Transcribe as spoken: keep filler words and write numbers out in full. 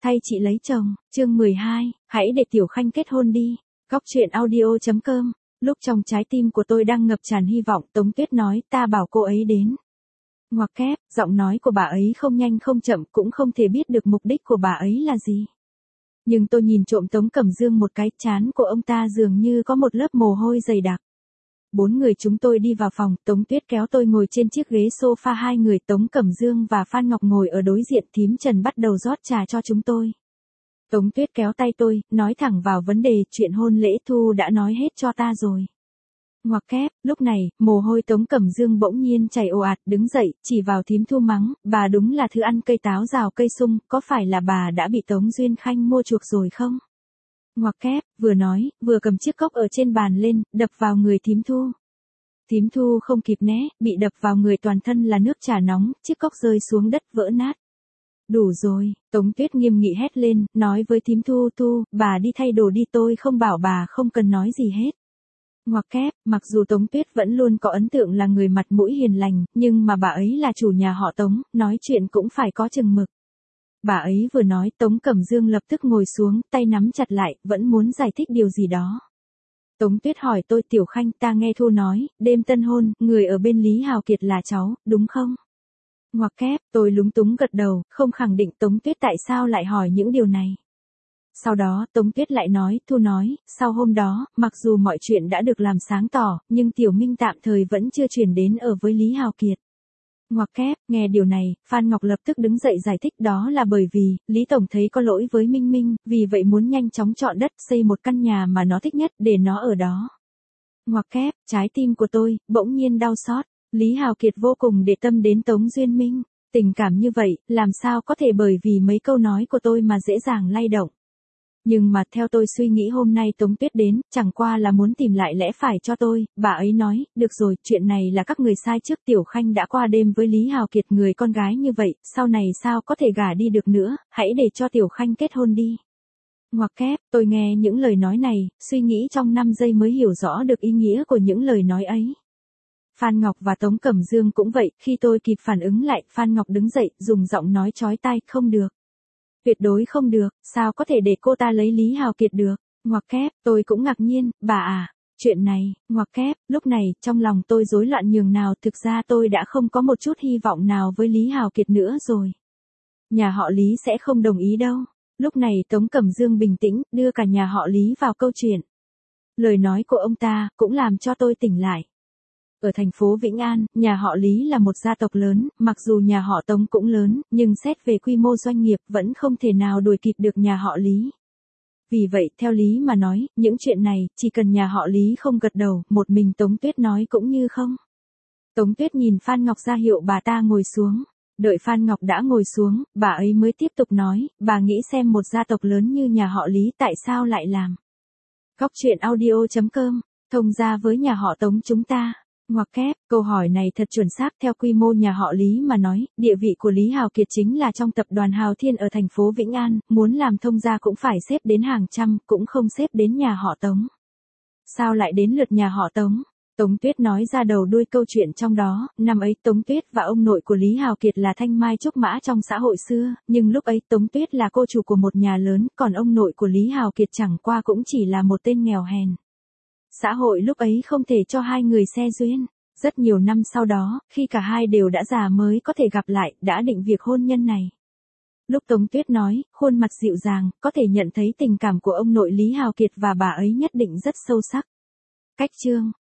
Thay chị lấy chồng, chương mười hai, hãy để Tiểu Khanh kết hôn đi. Góc truyện audio chấm com. Lúc trong trái tim của tôi đang ngập tràn hy vọng, Tống Tuyết nói ta bảo cô ấy đến. Ngoặc kép, giọng nói của bà ấy không nhanh không chậm, cũng không thể biết được mục đích của bà ấy là gì. Nhưng tôi nhìn trộm Tống Cẩm Dương một cái, trán của ông ta dường như có một lớp mồ hôi dày đặc. Bốn người chúng tôi đi vào phòng, Tống Tuyết kéo tôi ngồi trên chiếc ghế sofa, hai người Tống Cẩm Dương và Phan Ngọc ngồi ở đối diện. Thím Trần bắt đầu rót trà cho chúng tôi. Tống Tuyết kéo tay tôi, nói thẳng vào vấn đề, chuyện hôn lễ Thu đã nói hết cho ta rồi. Ngoặc kép, lúc này, mồ hôi Tống Cẩm Dương bỗng nhiên chảy ồ ạt, đứng dậy, chỉ vào thím Thu mắng, bà đúng là thứ ăn cây táo rào cây sung, có phải là bà đã bị Tống Duyên Khanh mua chuộc rồi không? Ngoặc kép, vừa nói, vừa cầm chiếc cốc ở trên bàn lên, đập vào người thím Thu. Thím Thu không kịp né, bị đập vào người toàn thân là nước trà nóng, chiếc cốc rơi xuống đất vỡ nát. Đủ rồi, Tống Tuyết nghiêm nghị hét lên, nói với thím Thu, Thu, bà đi thay đồ đi, tôi không bảo bà không cần nói gì hết. Ngoặc kép, mặc dù Tống Tuyết vẫn luôn có ấn tượng là người mặt mũi hiền lành, nhưng mà bà ấy là chủ nhà họ Tống, nói chuyện cũng phải có chừng mực. Bà ấy vừa nói, Tống Cẩm Dương lập tức ngồi xuống, tay nắm chặt lại, vẫn muốn giải thích điều gì đó. Tống Tuyết hỏi tôi, Tiểu Khanh, ta nghe Thu nói, đêm tân hôn, người ở bên Lý Hào Kiệt là cháu, đúng không? Ngoặc kép, tôi lúng túng gật đầu, không khẳng định Tống Tuyết tại sao lại hỏi những điều này. Sau đó, Tống Tuyết lại nói, Thu nói, sau hôm đó, mặc dù mọi chuyện đã được làm sáng tỏ, nhưng Tiểu Minh tạm thời vẫn chưa chuyển đến ở với Lý Hào Kiệt. Ngoặc kép, nghe điều này, Phan Ngọc lập tức đứng dậy giải thích, đó là bởi vì, Lý Tổng thấy có lỗi với Minh Minh, vì vậy muốn nhanh chóng chọn đất xây một căn nhà mà nó thích nhất, để nó ở đó. Ngoặc kép, trái tim của tôi, bỗng nhiên đau xót, Lý Hào Kiệt vô cùng để tâm đến Tống Duyên Minh, tình cảm như vậy, làm sao có thể bởi vì mấy câu nói của tôi mà dễ dàng lay động. Nhưng mà theo tôi suy nghĩ hôm nay Tống Tuyết đến, chẳng qua là muốn tìm lại lẽ phải cho tôi, bà ấy nói, được rồi, chuyện này là các người sai trước, Tiểu Khanh đã qua đêm với Lý Hào Kiệt, người con gái như vậy, sau này sao có thể gả đi được nữa, hãy để cho Tiểu Khanh kết hôn đi. Ngoặc kép, tôi nghe những lời nói này, suy nghĩ trong năm giây mới hiểu rõ được ý nghĩa của những lời nói ấy. Phan Ngọc và Tống Cẩm Dương cũng vậy, khi tôi kịp phản ứng lại, Phan Ngọc đứng dậy, dùng giọng nói chói tai, không được. Tuyệt đối không được, sao có thể để cô ta lấy Lý Hào Kiệt được, ngoặc kép, tôi cũng ngạc nhiên, bà à, chuyện này, ngoặc kép, lúc này, trong lòng tôi rối loạn nhường nào, thực ra tôi đã không có một chút hy vọng nào với Lý Hào Kiệt nữa rồi. Nhà họ Lý sẽ không đồng ý đâu. Lúc này Tống Cẩm Dương bình tĩnh, đưa cả nhà họ Lý vào câu chuyện. Lời nói của ông ta, cũng làm cho tôi tỉnh lại. Ở thành phố Vĩnh An, nhà họ Lý là một gia tộc lớn, mặc dù nhà họ Tống cũng lớn, nhưng xét về quy mô doanh nghiệp vẫn không thể nào đuổi kịp được nhà họ Lý. Vì vậy, theo lý mà nói, những chuyện này, chỉ cần nhà họ Lý không gật đầu, một mình Tống Tuyết nói cũng như không. Tống Tuyết nhìn Phan Ngọc ra hiệu bà ta ngồi xuống. Đợi Phan Ngọc đã ngồi xuống, bà ấy mới tiếp tục nói, bà nghĩ xem một gia tộc lớn như nhà họ Lý tại sao lại làm. Góc truyện audio chấm com, thông gia với nhà họ Tống chúng ta. Ngoặc kép, câu hỏi này thật chuẩn xác, theo quy mô nhà họ Lý mà nói, địa vị của Lý Hào Kiệt chính là trong tập đoàn Hào Thiên ở thành phố Vĩnh An, muốn làm thông gia cũng phải xếp đến hàng trăm, cũng không xếp đến nhà họ Tống. Sao lại đến lượt nhà họ Tống? Tống Tuyết nói ra đầu đuôi câu chuyện trong đó, năm ấy Tống Tuyết và ông nội của Lý Hào Kiệt là thanh mai trúc mã trong xã hội xưa, nhưng lúc ấy Tống Tuyết là cô chủ của một nhà lớn, còn ông nội của Lý Hào Kiệt chẳng qua cũng chỉ là một tên nghèo hèn. Xã hội lúc ấy không thể cho hai người xe duyên. Rất nhiều năm sau đó, khi cả hai đều đã già mới có thể gặp lại, đã định việc hôn nhân này. Lúc Tống Tuyết nói, khuôn mặt dịu dàng, có thể nhận thấy tình cảm của ông nội Lý Hào Kiệt và bà ấy nhất định rất sâu sắc. Cách chương